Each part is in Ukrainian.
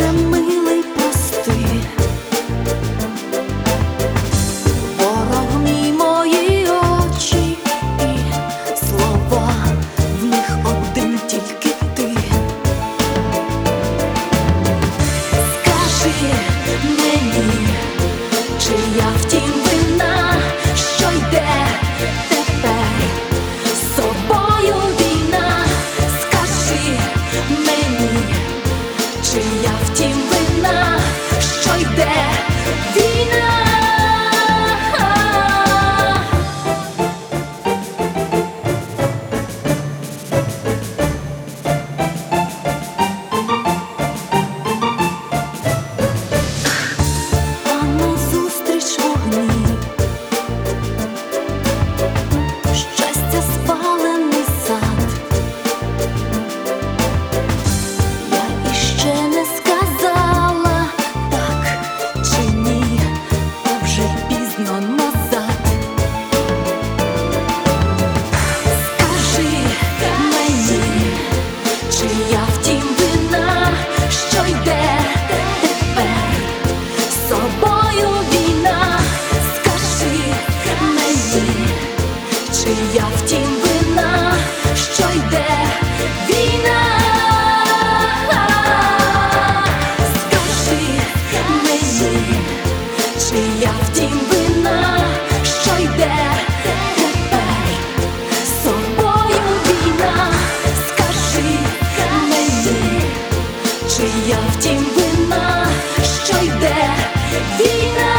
Боже милий, прости, ворог мій мої очі і слова, в них один тільки ти. Скажи мені, чия втім вина, що йде тепер з собою війна. Скажи мені, чия втім вина, що йде війна. А назустріч вогні, щастя спалений сад. Я іще не сказала так чи ні, та вже пізно назад. Скажи мені, чия втім вина, що йде тепер з собою війна. Скажи мені, чия втім вина, що йде війна. Скажи мені, чия втім вина, що йде тепер з собою війна. Скажи мені, чия втім вина, що йде війна.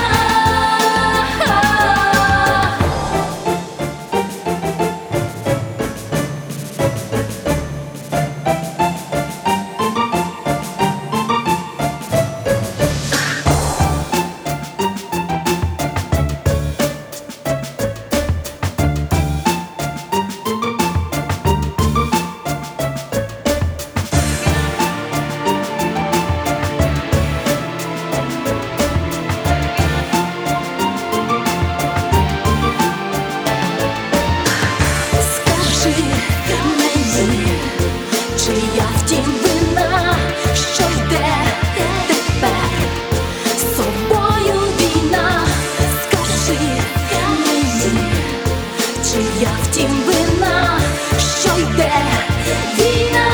Скажи мені, чия втім вина, що йде тепер з собою війна. Скажи мені, чия втім вина, що йде війна.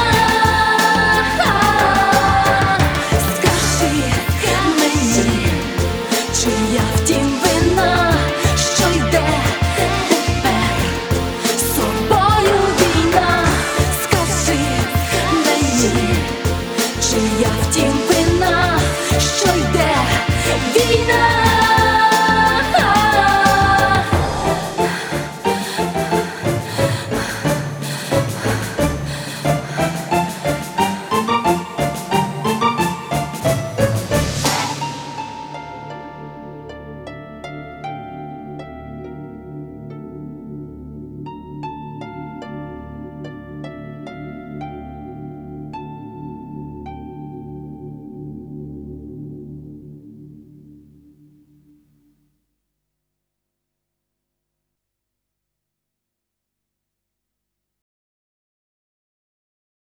Скажи мені, чия втім вина, що йде тепер з собою війна. Скажи мені, чия втім